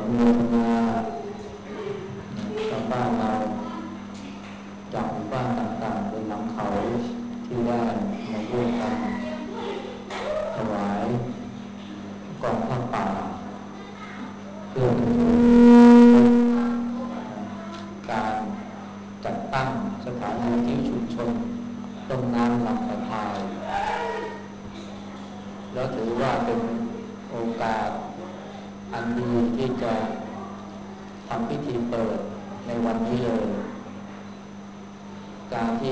โมทนาชาวบ้านเราจากหมู่บ้านต่างๆบนหลังเขาที่ได้มาร่วมกันถวายกองผ้าป่าเพื่อเป็นการจัดตั้งสถานที่ที่ชุมชนต้นน้ำลำปะทายแล้วถือว่าเป็นโอกาสอันดีที่จะทำพิธีเปิดในวันนี้เลยการที่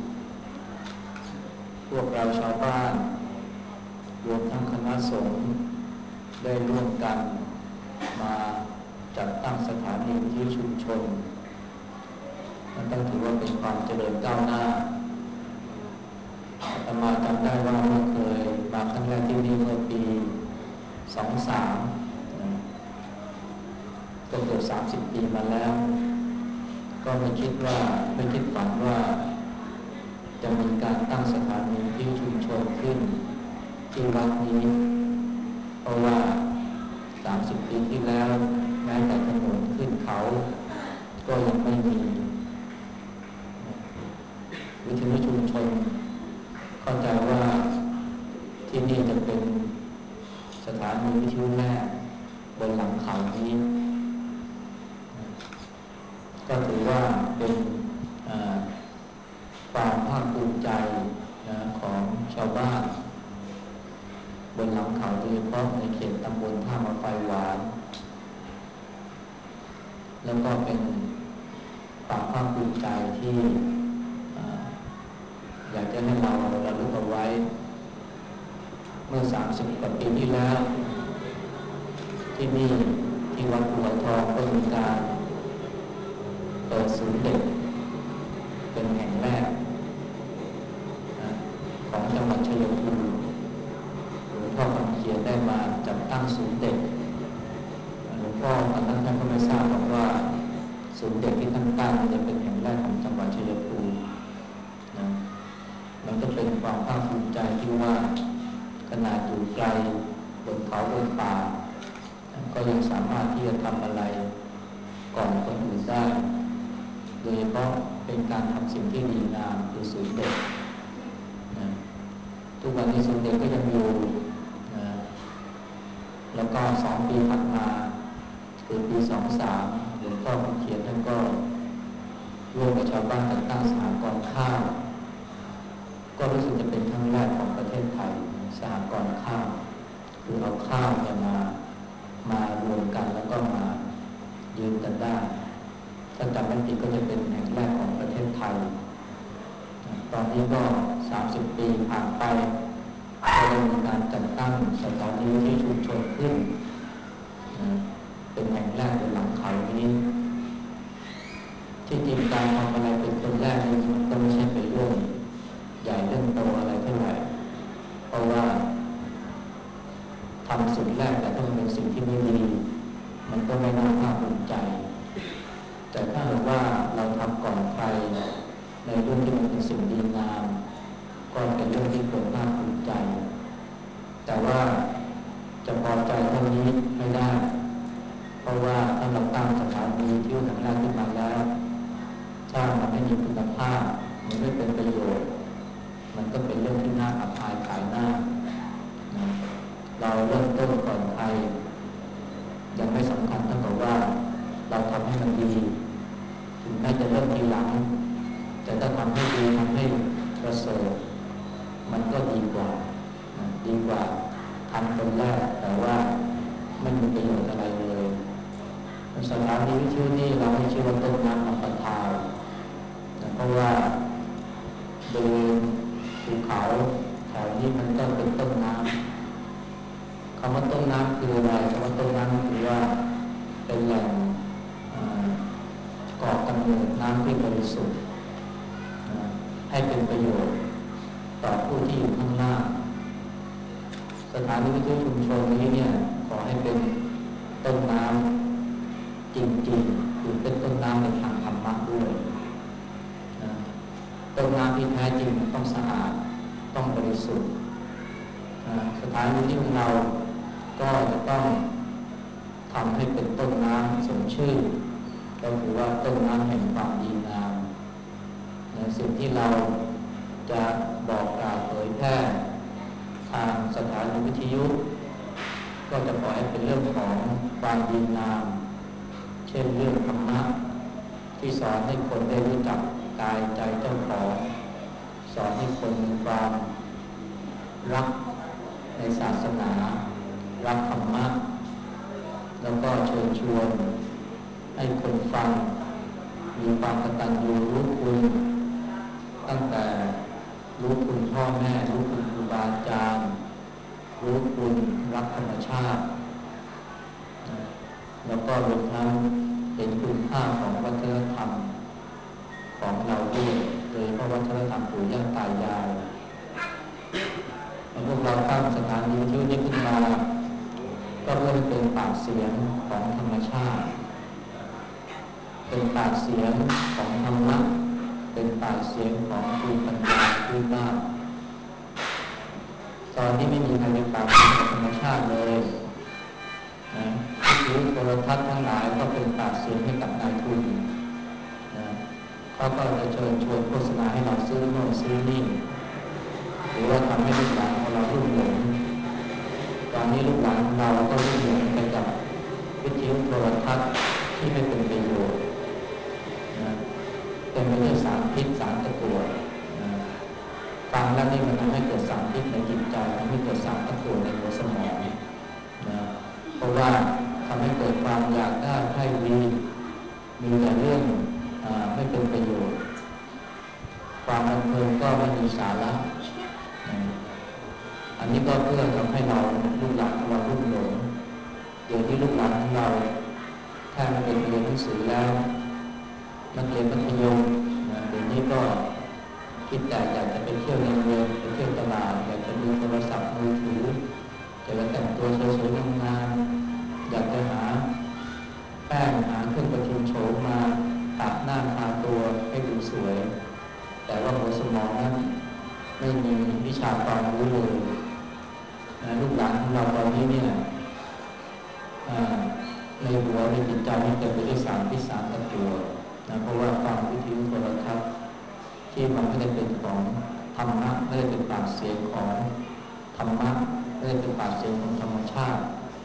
พวกเราชาวบ้านรวมทั้งคณะสงฆ์ได้ร่วมกันมาจัดตั้งสถานีวิทยุชุมชนมันต้องถือว่าเป็นความเจริญก้าวหน้าอาตมาจำได้ว่าเมื่อเคยมาครั้งแรกที่นี่เมื่อปี23ก็เกือบ30 ปีมาแล้วก็ไม่คิดฝันว่าจะมีการตั้งสถานีวิทยุชุมชนขึ้นที่วัดนี้เพราะว่า30 ปีที่แล้วแม้แต่ถนนขึ้นเขาก็ยังไม่มีวิทยุชุมชนเข้าใจว่าที่นี่จะเป็นสถานีวิทยุแรกบนหลังเขานี้ก็ถือว่าเป็นความภาคภูมิใจของชาวบ้านบนหลังเขาโดยเฉพาะในเขตตำบลท่ามะไฟหวานแล้วก็เป็นความภาคภูมิใจที่อยากจะให้เราระลึกเอาไว้เมื่อ30 กว่าปีที่แล้วที่นี่ที่วัดภูเขาทองก็มีการเปิดศูนย์เด็กเป็นแห่งแรกของจังหวัดชัยภูมิหลวงพ่อคำเขียนได้มาจัดตั้งศูนย์เด็กหลวงพ่อตอนนั้นท่านก็ไม่ทราบบอกว่าศูนย์เด็กที่ท่านตั้งจะเป็นแห่งแรกของจังหวัดชัยภูมิมันก็เป็นความภาคภูมิใจที่ว่าขนาดอยู่ไกลบนเขาบนป่าก็ยังสามารถที่จะทำอะไรก่อนคนอื่นได้โดยเฉพาะเป็นการทำสิ่งที่ดีงามคือศูนย์เด็กทุกวันนี้ศูนย์เด็กก็ยังอยู่แล้วก็2 ปีถัดมาคือปี23หลวงพ่อคำเขียนท่านก็ร่วมกับชาวบ้านจัดตั้งสหกรณ์ข้าวก็รู้สึกจะเป็นครั้งแรกของประเทศไทยสหกรณ์ข้าวคือเอาข้าวเนี่ยมารวมกันแล้วก็มายืนกันได้ถ้าจำไม่ผิดก็จะเป็นแห่งแรกของประเทศไทยตอนนี้ก็30 ปีผ่านไปก็ได้มีการจัดตั้งสถานีวิทยุชุมชนขึ้นเป็นแห่งแรกบนหลังเขานี้ที่จริงการทำอะไรเป็นคนแรกนี้มันก็ไม่ใช่เป็นเรื่องใหญ่เรื่องโตอะไรเท่าไหร่เพราะว่าทำสิ่งแรกแต่ถ้ามันเป็นสิ่งที่ไม่ดีมันก็ไม่น่าภาคภูมิใจแต่ถ้าหากว่าเราทำก่อนใครในเรื่องที่มันเป็นสิ่งดีงามก็เป็นเรื่องที่ควรภาคภูมิใจแต่ว่าจะพอใจเท่านี้ไม่ได้เพราะว่าถ้าเราตั้งสถานีที่แห่งแรกขึ้นมาแล้วถ้ามันไม่มีคุณภาพมันไม่เป็นประโยชน์มันก็เป็นเรื่องที่น่าอับอายขายหน้าเราเริ่มต้นก่อนใครยังไม่สำคัญเท่ากับว่าเราทำให้มันดีถึงแม้จะเริ่มทีหลังแต่ถ้าทำให้ดีทำให้ประเสริฐมันก็ดีกว่าทำคนแรกแต่ว่าไม่มีประโยชน์อะไรเลยสถานีวิทยุนี่เราให้ชื่อว่าต้นน้ำลำปะทายเพราะว่าบริเวณภูเขาแถวนี้มันก็เป็นต้นน้ำคำว่าต้นน้ำคืออะไรคำว่าต้นน้ำคือว่าเป็นแหล่งก่อกำเนิดน้ำที่บริสุทธิ์ให้เป็นประโยชน์ต่อผู้ที่อยู่ข้างล่างสถานีวิทยุชุมชนนี้เนี่ยขอให้เป็นต้นน้ำจริงๆคือเป็นต้นน้ำในทางธรรมะด้วยต้นน้ำที่แท้จริงต้องสะอาดต้องบริสุทธิ์สถานีที่ของเราก็จะต้องทำให้เป็นต้นน้ำสมชื่อก็คือว่าต้นน้ำแห่งความดีงามในสิ่งที่เราจะบอกกล่าวเผยแพร่ทางสถานีวิทยุก็จะขอให้เป็นเรื่องของความดีงามเช่นเรื่องธรรมะที่สอนให้คนได้รู้จักกายใจเจ้าของสอนให้คนมีความรักในศาสนารักธรรมะแล้วก็เชิญชวนให้คนฟังมีความกตัญญูรู้คุณตั้งแต่รู้คุณพ่อแม่รู้คุณครูบาอาจารย์รู้คุณรักธรรมชาติแล้วก็รวมทั้งเห็นคุณค่าของวัฒนธรรมของเราด้วยโดยเฉพาะวัฒนธรรมปู่ย่าตายายพวกเราตั้งสถานีวิทยุนี้ขึ้นมาก็เพื่อเป็นปากเสียงของธรรมชาติเป็นปากเสียงของธรรมะเป็นปากเสียงของภูมิปัญญาพื้นบ้านตอนนี้ไม่มีใครเป็นปากเสียงของธรรมชาติเลยนะวิทยุโทรทัศน์ทั้งหลายก็เป็นปากเสียงให้กับนายทุนนะเขาก็จะเชิญชวนโฆษณาให้เราซื้อโน่นซื้อนี่หรือว่าทำให้ลูกหลานของเราลุ่มหลงตอนนี้ลูกหลานของเราก็ลุ่มหลงไปกับวิทยุโทรทัศน์ที่ไม่เป็นประโยชน์นะเป็นไปด้วยสารพิษสารตะกั่วนะฟังแล้วนี่มันทำให้เกิดสารพิษในจิตใจทำให้เกิดสารตะกั่วในหัวสมองนะเพราะว่าทำให้เกิดความอยากได้ใคร่มีแต่เรื่องไม่เป็นประโยชน์ความบันเทิงก็ไม่มีสาระอันนี้ก็เพื่อทำให้เราลูกหลานของเราลุ่มหลงเดี๋ยวที่ลูกหลานของเราแค่ไม่เป็นเรียนหนังสือแล้วนักเรียนมัธยมเดี๋ยวนี้ก็คิดแต่อยากจะไปเที่ยวในเมืองไปเที่ยวตลาดอยากจะดูโทรศัพท์มือถืออยากจะแต่งตัวสวยๆงามๆอยากจะหาแป้งหาเครื่องประทินโฉมมาตัดหน้าทาตัวให้ดูสวยแต่ว่าหัวสมองนั้นไม่มีวิชาความรู้เลยลูกหลานของเราตอนนี้เนี่ยในหัวในจิตใจนี่เต็มไปด้วยสารพิษสารตะกั่วเพราะว่าฟังวิทยุโทรทัศน์ที่มันไม่ได้เป็นของธรรมะไม่ได้เป็นปากเสียงของธรรมะไม่ได้เป็นปากเสียงของธรรมชาติ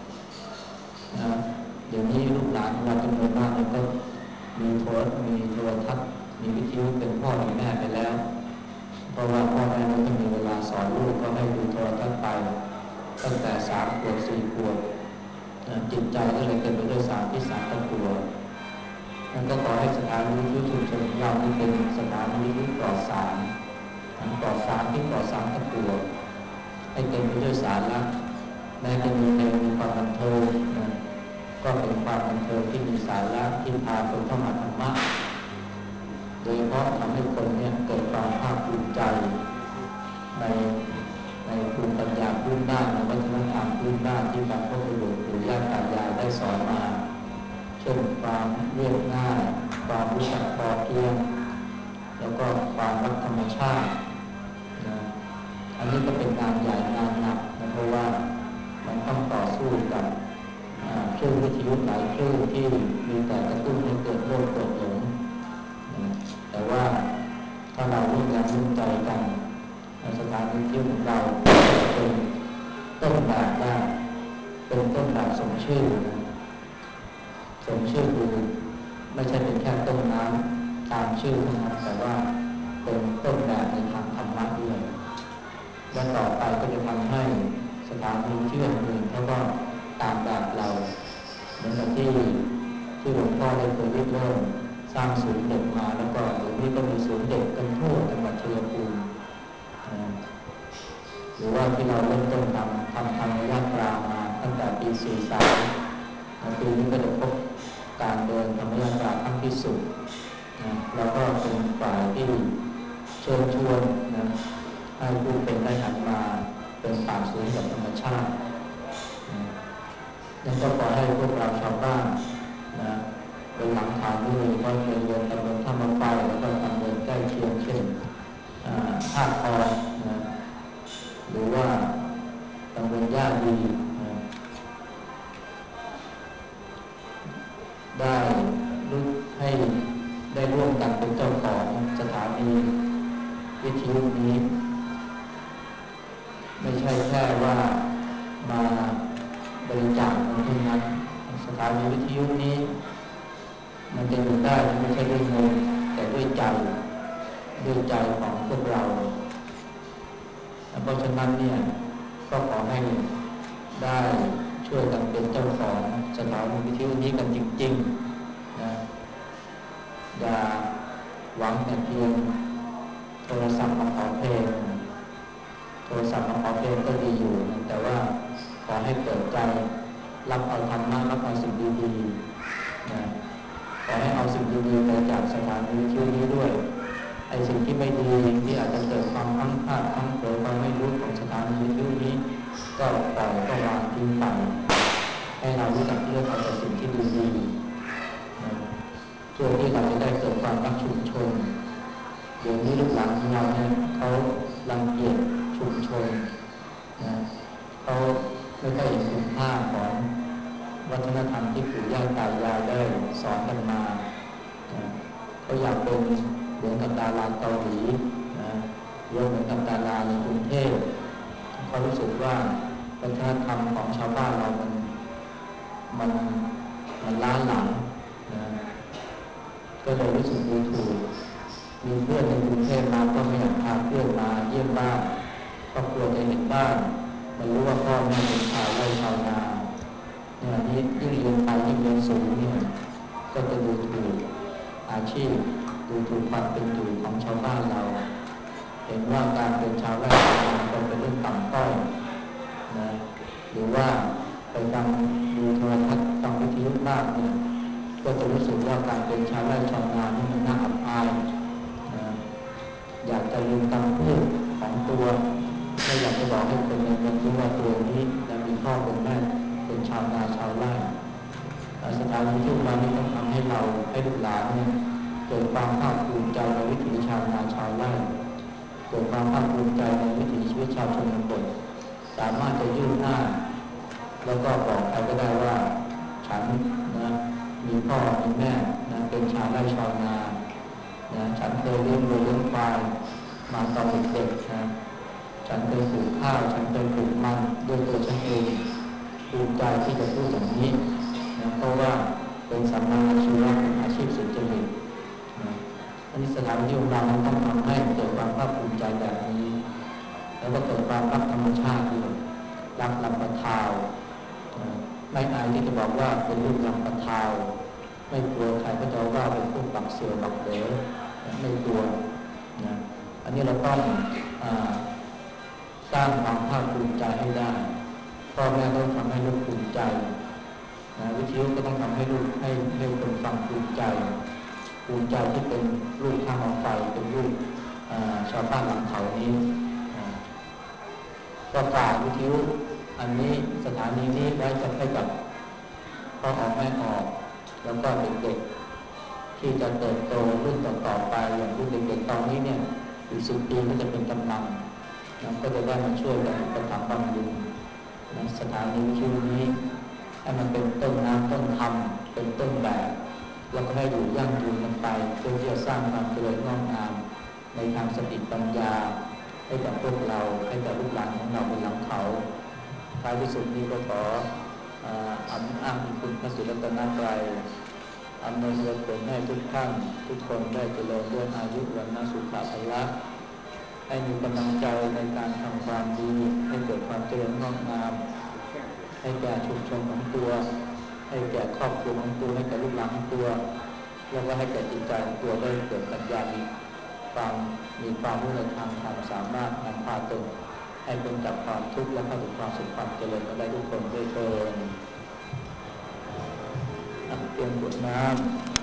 เดี๋ยวนี้ลูกหลานของเราจำนวนมากก็มีโทรทัศน์มีวิทยุเป็นพ่อมีแม่ไปแล้วเพราะว่าพ่อแม่ไม่ต้องมีเวลาสอนลูกก็ให้ดูโทรทัศน์ไปตั้งแต่3 ขวบ 4 ขวบจิตใจก็เลยเต็มไปด้วยสารพิษสารตะกั่วนั่นก็ขอให้สถานีวิทยุชุมชนของเราเป็นสถานีวิทยุปลอดสารปลอดสารที่ปลอดสารตะกั่วให้เต็มไปด้วยสาระแม้จะมีเพลงมีความบันเทิงก็เป็นความบันเทิงที่มีสาระที่พาคนเข้ามาธรรมะโดยเฉพาะทำให้คนเนี่ยเกิดความภาคภูมิใจในภูมิปัญญาพื้นบ้านในวัฒนธรรมพื้นบ้านที่บรรพบุรุษปู่ย่าตายายได้สอนมาเช่นความเรียบง่ายความรู้จักพอเพียงแล้วก็ความรักธรรมชาติอันนี้ก็เป็นงานใหญ่งานหนักนะเพราะว่ามันต้องต่อสู้กับคลื่นวิทยุหลายคลื่นที่มีแต่กระตุ้นให้เกิดโลภโกรธหลงแต่ว่าถ้าเราร่วมแรงร่วมใจกันสถานีวิทยุของเราเป็นต้นแบบได้เป็นต้นแบบสมชื่อสมชื่อคือไม่ใช่เป็นแค่ต้นน้ำตามชื่อเท่านั้นแต่ว่าเป็นต้นแบบในทางธรรมะด้วยและต่อไปก็จะทำให้สถานีวิทยุอื่นเขาก็ตามแบบเราเหมือนกับที่หลวงพ่อได้เคยเริ่มสร้างศูนย์เด็กมาแล้วก็เดี๋ยวนี้ก็มีศูนย์เด็กกันทั่วจังหวัดชัยภูมิหรือว่าที่เราเริ่มต้นทำธรรมยาตรามาตั้งแต่ปี 43 ปีนี้ก็จะพบการเดินธรรมยาตราครั้งที่สุดแล้วก็เป็นฝ่ายที่เชิญชวนให้ผู้เป็นได้หันมาเป็นปากเสียงกับธรรมชาตินั่นก็ขอให้พวกเราชาวบ้านเป็นหลังฐานด้วยก็เป็นเรือนตำบลท่ามะไฟแล้วก็ตำบลใกล้เคียงเช่นท่าทองหรือว่าตำบลย่าดีนีวิทยุนี้ไม่ใช่แค่ว่ามาบริจาคเงินเท่านั้นสถานีวิทยุนี้มันจะอยู่ได้ไม่ใช่ด้วยเงินแต่ด้วยใจของพวกเราเพราะฉะนั้นเนี่ยก็ขอให้ได้ช่วยกันเป็นเจ้าของสถานีวิทยุนี้กันจริงๆนะอย่าหวังแต่เพียงโทรศัพท์มาขอเพลงโทรศัพท์มาขอเพลงก็ดีอยู่นะแต่ว่าขอให้เปิดใจรับเอาธรรมะรับเอาสิ่งดีๆนะขอให้เอาสิ่งดีๆไปจากสถานีวิทยุนี้ด้วยไอ้สิ่งที่ไม่ดีที่อาจจะเกิดความพลั้งพลาดพลั้งเผลอความไม่รู้ของสถานีวิทยุนี้ก็ปล่อยก็วางทิ้งไปให้เรารู้จักเลือกเอาแต่สิ่งที่ดีๆนะเพื่อที่เราจะได้เกิดความรักชุมชนเดี๋ยวนี้ลูกหลานของเราเนี่ยเขารังเกียจชุมชนนะเขาไม่ค่อยเห็นคุณค่าของวัฒนธรรมที่ปู่ย่าตายายได้สอนกันมานะเขาอยากเป็นเหมือนกับดาราเกาหลีนะหรือเหมือนกับดาราในกรุงเทพเขารู้สึกว่าวัฒนธรรมของชาวบ้านเรามันล้าหลังนะก็เลยรู้สึกดูถูกมีเพื่อนในกรุงเทพมาก็ไม่อยากพาเพื่อนมาเยี่ยมบ้านครอบครัวจะเห็นบ้านมันรู้ว่าพ่อแม่เป็นชาวไร่ชาวนาเนี่ยยิ่งเรียนไปยิ่งเรียนสูงเนี่ยก็จะดูถูกอาชีพดูถูกความเป็นอยู่ของชาวบ้านเราเห็นว่าการเป็นชาวไร่ชาวนาเป็นเรื่องต่ำต้อยนะหรือว่าไปฟังดูโทรทัศน์ฟังวิทยุมากเนี่ยก็จะรู้สึกว่าการเป็นชาวไร่ชาวนานี่มันน่าอับอายนะอยากจะลืมกำพืชของตัวไม่อยากจะบอกให้คนในเมืองรู้ว่าตัวนี้และมีพ่อเป็นแม่เป็นชาวนาชาวไร่สถานที่ทุกวันนี้ต้องทำให้เราให้ลูกหลานเนี่ยเกิดความภาคภูมิใจในวิถีชาวนาชาวไร่เกิดความภาคภูมิใจในวิถีชีวิตชาวชนบทสามารถจะยื่นหน้าแล้วก็บอกใครก็ได้ว่าฉันนะมีพ่อมีแม่นะเป็นชาวไร่ชาวนานะฉันเคยเลี้ยงวัวเลี้ยงควายมาตอนเด็กๆนะฉันเคยปลูกข้าวฉันเคยปลูกมันด้วยตัวฉันเองภูมิใจที่จะพูดอย่างนี้นะเพราะว่าเป็นสัมมาอาชีวะเป็นอาชีพสุจริตนะอันนี้สถานที่ของเราต้องทำให้เกิดความภาคภูมิใจแบบนี้แล้วก็เกิดความรักธรรมชาติด้วยรักลำปะทาวนะไม่อายที่จะบอกว่าเป็นลูกลำปะทาวไม่กลัวใครก็จะว่าเป็นพวกบักเสือบักเด๋อไม่กลัวนะอันนี้เราต้องสร้างความภาคภูมิใจให้ได้พ่อแม่ต้องทำให้ลูกภูมิใจนะวิทยุก็ต้องทำให้ลูกให้คนฟังภูมิใจที่เป็นลูกข้างไฟเป็นลูกชาวบ้านหลังเขานี้ก็ฝากวิทยุอันนี้สถานีนี้ไว้จะให้กับพ่อออกแม่ออกแล้วก็เด็กๆที่จะเติบโตรุ่นต่อๆไปอย่างรุ่นเด็กๆตอนนี้เนี่ยอีก10 ปีก็จะเป็นกำลังนะก็จะได้มาช่วยกันอุปถัมภ์บำรุงนะสถานีวิทยุนี้ให้มันเป็นต้นน้ำต้นธรรมเป็นต้นแบบแล้วก็ให้อยู่ยั่งยืนกันไปเพื่อที่จะสร้างความเจริญงอกงามในทางสติปัญญาให้กับพวกเราให้กับลูกหลานของเราบนหลังเขาท้ายที่สุดนี้ก็ขออ้างคุณพระศรีรัตนตรัยอำนวยผลให้ทุกท่านทุกคนได้เจริญด้วยอายุวันนะสุขภละให้มีกำลังใจในการทำความดีให้เกิดความเจริญงอกงามให้แก่ชุมชนของตัวให้แก่ครอบครัวของตัวให้แก่ลูกหลานของตัวแล้วก็ให้แก่จิตใจของตัวได้เกิดปัญญามีความรู้ในทางธรรมสามารถนำพาตนให้พ้นจากความทุกข์และเข้าถึงความสุขความเจริญกันได้ทุกคนด้วยเถิดเตรียมกรวดน้ำ